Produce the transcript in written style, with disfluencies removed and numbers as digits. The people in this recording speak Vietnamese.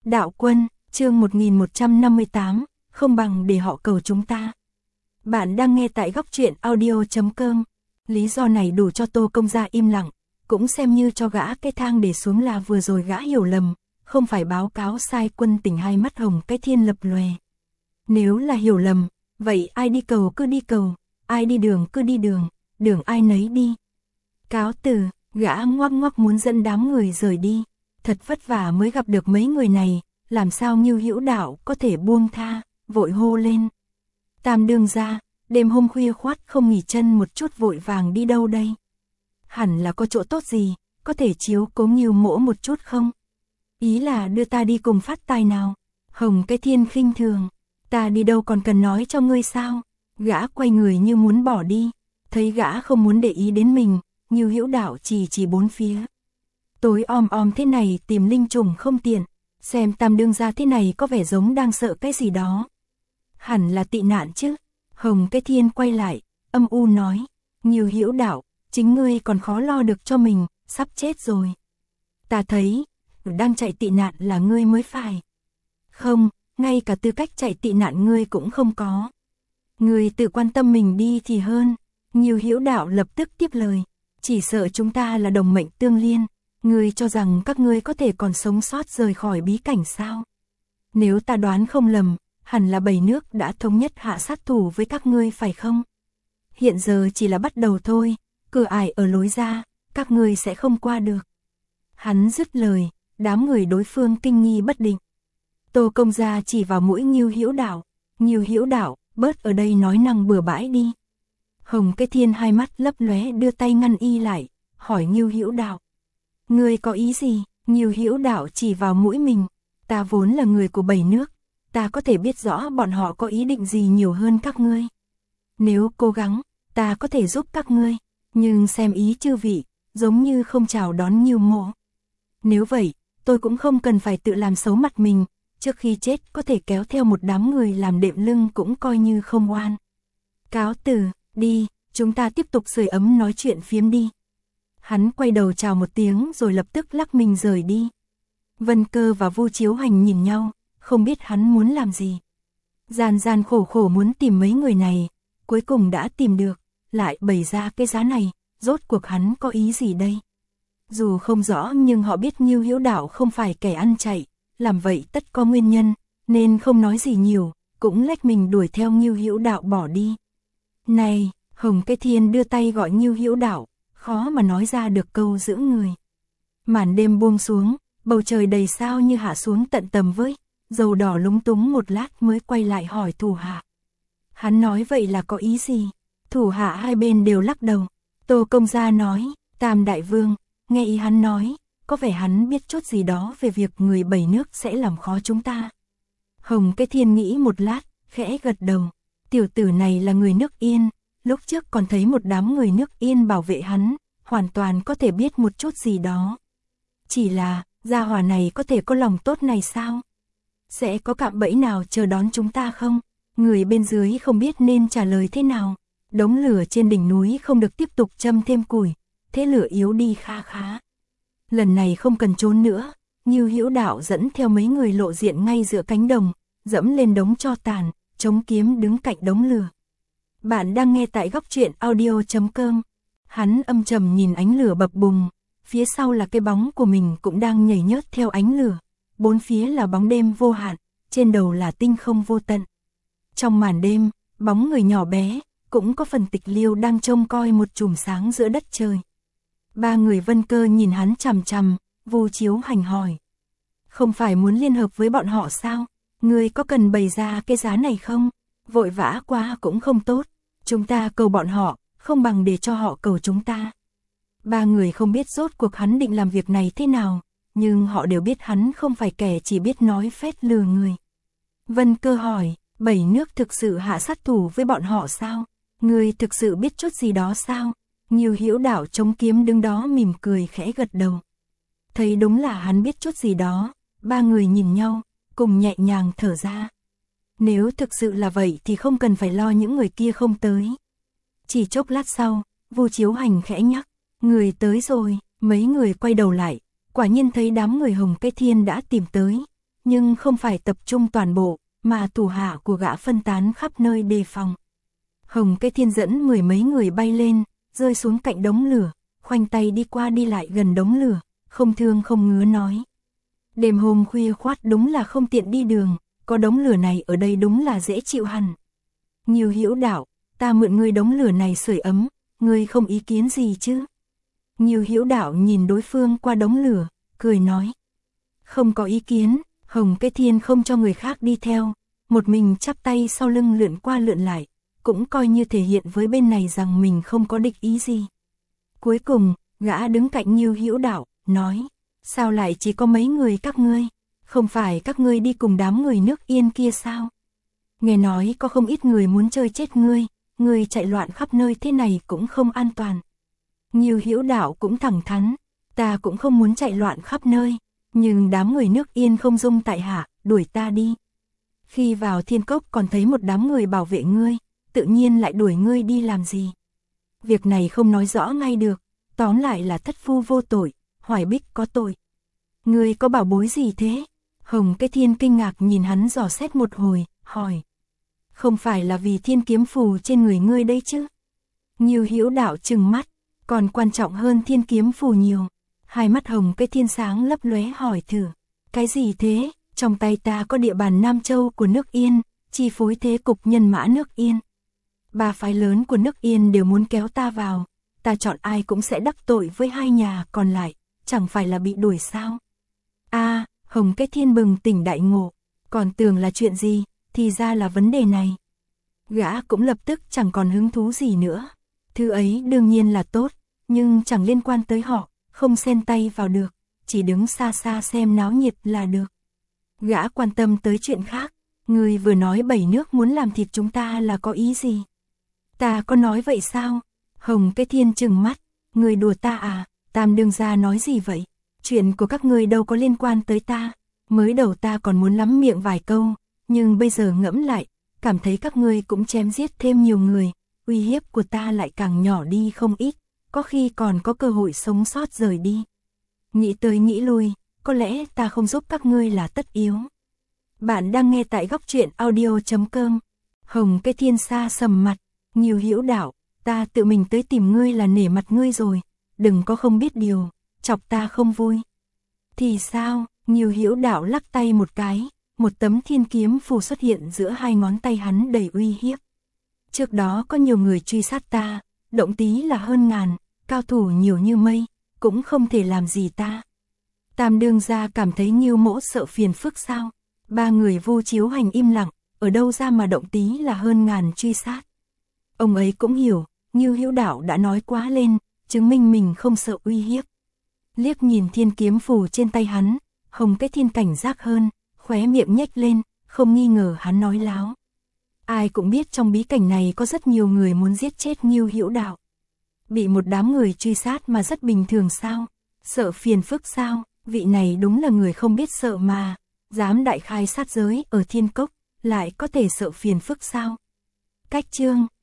Đạo Quân, chương 1158, không bằng để họ cầu chúng ta. Bạn đang nghe tại góc truyện audio.com. Lý do này đủ cho Tô Công Gia im lặng, cũng xem như cho gã cái thang để xuống là vừa rồi gã hiểu lầm, không phải báo cáo sai Quân Tình hai mắt hồng cái thiên lập lòe. Nếu là hiểu lầm, vậy ai đi cầu cứ đi cầu, ai đi đường cứ đi đường, đường ai nấy đi. Cáo từ, gã ngoắc ngoắc muốn dẫn đám người rời đi, thật vất vả mới gặp được mấy người này, làm sao Ngưu Hữu Đạo có thể buông tha, vội hô lên. Tam đương gia, đêm hôm khuya khoắt không nghỉ chân một chút vội vàng đi đâu đây? Hẳn là có chỗ tốt gì, có thể chiếu cố Ngưu mỗ một chút không? Ý là đưa ta đi cùng phát tài nào? Hồng cái thiên khinh thường, ta đi đâu còn cần nói cho ngươi sao? Gã quay người như muốn bỏ đi, thấy gã không muốn để ý đến mình, Ngưu Hữu Đạo chỉ bốn phía. Tối om thế này tìm linh trùng không tiện, xem tam đương gia thế này có vẻ giống đang sợ cái gì đó. Hẳn là tị nạn chứ. Hồng cái thiên quay lại, âm u nói, Ngưu Hữu Đạo, chính ngươi còn khó lo được cho mình, sắp chết rồi. Ta thấy, đang chạy tị nạn là ngươi mới phải. Không, ngay cả tư cách chạy tị nạn ngươi cũng không có. Ngươi tự quan tâm mình đi thì hơn. Ngưu Hữu Đạo lập tức tiếp lời, chỉ sợ chúng ta là đồng mệnh tương liên. Ngươi cho rằng các ngươi có thể còn sống sót rời khỏi bí cảnh sao? Nếu ta đoán không lầm, hẳn là 7 nước đã thống nhất hạ sát thủ với các ngươi phải không? Hiện giờ chỉ là bắt đầu thôi, cửa ải ở lối ra, các ngươi sẽ không qua được. Hắn dứt lời, đám người đối phương kinh nghi bất định. Tô Công Gia chỉ vào mũi Ngưu Hữu Đạo, Ngưu Hữu Đạo, bớt ở đây nói năng bừa bãi đi. Hồng cái thiên hai mắt lấp lóe đưa tay ngăn y lại, hỏi Ngưu Hữu Đạo. Ngươi có ý gì? Ngưu Hữu Đạo chỉ vào mũi mình, ta vốn là người của 7 nước, ta có thể biết rõ bọn họ có ý định gì nhiều hơn các ngươi. Nếu cố gắng, ta có thể giúp các ngươi, nhưng xem ý chư vị, giống như không chào đón Ngưu mỗ. Nếu vậy, tôi cũng không cần phải tự làm xấu mặt mình, trước khi chết có thể kéo theo một đám người làm đệm lưng cũng coi như không oan. Cáo từ, đi, chúng ta tiếp tục sưởi ấm nói chuyện phiếm đi. Hắn quay đầu chào một tiếng rồi lập tức lắc mình rời đi. Vân Cơ và Vu Chiếu Hành nhìn nhau, không biết hắn muốn làm gì. Gian khổ muốn tìm mấy người này, cuối cùng đã tìm được, lại bày ra cái giá này, rốt cuộc hắn có ý gì đây? Dù không rõ nhưng họ biết Ngưu Hữu Đạo không phải kẻ ăn chạy, làm vậy tất có nguyên nhân, nên không nói gì nhiều, cũng lách mình đuổi theo Ngưu Hữu Đạo bỏ đi. Này, Hồng cái thiên đưa tay gọi Ngưu Hữu Đạo, khó mà nói ra được câu giữ người. Màn đêm buông xuống, bầu trời đầy sao như hạ xuống tận tầm với, dầu đỏ lúng túng một lát mới quay lại hỏi thủ hạ. Hắn nói vậy là có ý gì? Thủ hạ hai bên đều lắc đầu. Tô Công Gia nói, Tam Đại Vương, nghe ý hắn nói, có vẻ hắn biết chút gì đó về việc người 7 nước sẽ làm khó chúng ta. Hồng cái thiên nghĩ một lát, khẽ gật đầu. Tiểu tử này là người nước Yên, lúc trước còn thấy một đám người nước Yên bảo vệ hắn, hoàn toàn có thể biết một chút gì đó. Chỉ là, gia hỏa này có thể có lòng tốt này sao? Sẽ có cạm bẫy nào chờ đón chúng ta không? Người bên dưới không biết nên trả lời thế nào. Đống lửa trên đỉnh núi không được tiếp tục châm thêm củi, thế lửa yếu đi khá. Lần này không cần trốn nữa, Ngưu Hữu Đạo dẫn theo mấy người lộ diện ngay giữa cánh đồng, dẫm lên đống tro tàn, chống kiếm đứng cạnh đống lửa. Bạn đang nghe tại góc truyện audio.com. Hắn âm trầm nhìn ánh lửa bập bùng, phía sau là cái bóng của mình cũng đang nhảy nhớt theo ánh lửa. Bốn phía là bóng đêm vô hạn, trên đầu là tinh không vô tận. Trong màn đêm, bóng người nhỏ bé, cũng có phần Tịch Liêu đang trông coi một chùm sáng giữa đất trời. Ba người Vân Cơ nhìn hắn chằm chằm, Vu Chiếu Hành hỏi. Không phải muốn liên hợp với bọn họ sao? Ngươi có cần bày ra cái giá này không? Vội vã quá cũng không tốt. Chúng ta cầu bọn họ, không bằng để cho họ cầu chúng ta. Ba người không biết rốt cuộc hắn định làm việc này thế nào, nhưng họ đều biết hắn không phải kẻ chỉ biết nói phét lừa người. Vân Cơ hỏi, 7 nước thực sự hạ sát thủ với bọn họ sao? Ngươi thực sự biết chút gì đó sao? Ngưu Hữu Đạo chống kiếm đứng đó mỉm cười khẽ gật đầu. Thấy đúng là hắn biết chút gì đó, ba người nhìn nhau, cùng nhẹ nhàng thở ra. Nếu thực sự là vậy thì không cần phải lo những người kia không tới. Chỉ chốc lát sau, Vu Chiếu Hành khẽ nhắc, người tới rồi, mấy người quay đầu lại, quả nhiên thấy đám người Hồng cái thiên đã tìm tới. nhưng không phải tập trung toàn bộ, mà thủ hạ của gã phân tán khắp nơi đề phòng. Hồng Cây Thiên dẫn 10 mấy người bay lên, rơi xuống cạnh đống lửa, khoanh tay đi qua đi lại gần đống lửa, không thương không ngứa nói. Đêm hôm khuya khoắt đúng là không tiện đi đường, có đống lửa này ở đây đúng là dễ chịu hẳn. Nhiều Hữu Đạo, ta mượn ngươi đống lửa này sưởi ấm, ngươi không ý kiến gì chứ? Nhiều Hữu Đạo nhìn đối phương qua đống lửa, cười nói. Không có ý kiến. Hồng Cây Thiên không cho người khác đi theo, một mình chắp tay sau lưng lượn qua lượn lại, cũng coi như thể hiện với bên này rằng mình không có địch ý gì. Cuối cùng, gã đứng cạnh Nhiêu Hữu Đạo, nói, sao lại chỉ có mấy người các ngươi, không phải các ngươi đi cùng đám người nước Yên kia sao? Nghe nói có không ít người muốn chơi chết ngươi chạy loạn khắp nơi thế này cũng không an toàn. Nhiêu Hữu Đạo cũng thẳng thắn, ta cũng không muốn chạy loạn khắp nơi. Nhưng đám người nước Yên không dung tại hạ, đuổi ta đi. Khi vào Thiên Cốc còn thấy một đám người bảo vệ ngươi, tự nhiên lại đuổi ngươi đi làm gì? Việc này không nói rõ ngay được, tóm lại là thất phu vô tội, Hoài Bích có tội. Ngươi có bảo bối gì thế? Hồng Cây Thiên kinh ngạc nhìn hắn dò xét một hồi, hỏi. Không phải là vì thiên kiếm phù trên người ngươi đây chứ? Nhiêu Hữu Đạo trừng mắt, còn quan trọng hơn thiên kiếm phù nhiều. Hai mắt Hồng Cây Thiên sáng lấp lóe hỏi thử, cái gì thế? Trong tay ta có địa bàn Nam Châu của nước Yên, chi phối thế cục nhân mã nước Yên. Ba phái lớn của nước Yên đều muốn kéo ta vào, ta chọn ai cũng sẽ đắc tội với hai nhà còn lại, chẳng phải là bị đuổi sao? Hồng Cây Thiên bừng tỉnh đại ngộ, còn tưởng là chuyện gì, thì ra là vấn đề này. Gã cũng lập tức chẳng còn hứng thú gì nữa. Thứ ấy đương nhiên là tốt, nhưng chẳng liên quan tới họ. Không xen tay vào được, chỉ đứng xa xa xem náo nhiệt là được. Gã quan tâm tới chuyện khác, người vừa nói 7 nước muốn làm thịt chúng ta là có ý gì? Ta có nói vậy sao? Hồng Cây Thiên trừng mắt, người đùa ta à? Tam đương gia nói gì vậy? Chuyện của các ngươi đâu có liên quan tới ta. Mới đầu ta còn muốn lắm miệng vài câu, nhưng bây giờ ngẫm lại, cảm thấy các ngươi cũng chém giết thêm nhiều người, uy hiếp của ta lại càng nhỏ đi không ít. Có khi còn có cơ hội sống sót rời đi. Nghĩ tới nghĩ lui, có lẽ ta không giúp các ngươi là tất yếu. Bạn đang nghe tại góc truyện audio.com. Hồng Cây Thiên xa sầm mặt, Nhiêu Hữu Đạo, ta tự mình tới tìm ngươi là nể mặt ngươi rồi, đừng có không biết điều, chọc ta không vui. Thì sao? Nhiêu Hữu Đạo lắc tay một cái, một tấm thiên kiếm phù xuất hiện giữa hai ngón tay hắn đầy uy hiếp. Trước đó có nhiều người truy sát ta, động tí là hơn ngàn. Cao thủ nhiều như mây, cũng không thể làm gì ta. Tam đương gia cảm thấy Nhiêu mỗ sợ phiền phức sao? Ba người Vu Chiếu Hành im lặng, ở đâu ra mà động tí là hơn ngàn truy sát. Ông ấy cũng hiểu, Nhiêu Hữu Đạo đã nói quá lên, chứng minh mình không sợ uy hiếp. Liếc nhìn thiên kiếm phù trên tay hắn, Hồng Cây Thiên cảnh giác hơn, khóe miệng nhếch lên, không nghi ngờ hắn nói láo. Ai cũng biết trong bí cảnh này có rất nhiều người muốn giết chết Nhiêu Hữu Đạo. Bị một đám người truy sát mà rất bình thường sao? Sợ phiền phức sao? Vị này đúng là người không biết sợ mà. Dám đại khai sát giới ở Thiên Cốc, lại có thể sợ phiền phức sao? Cách chương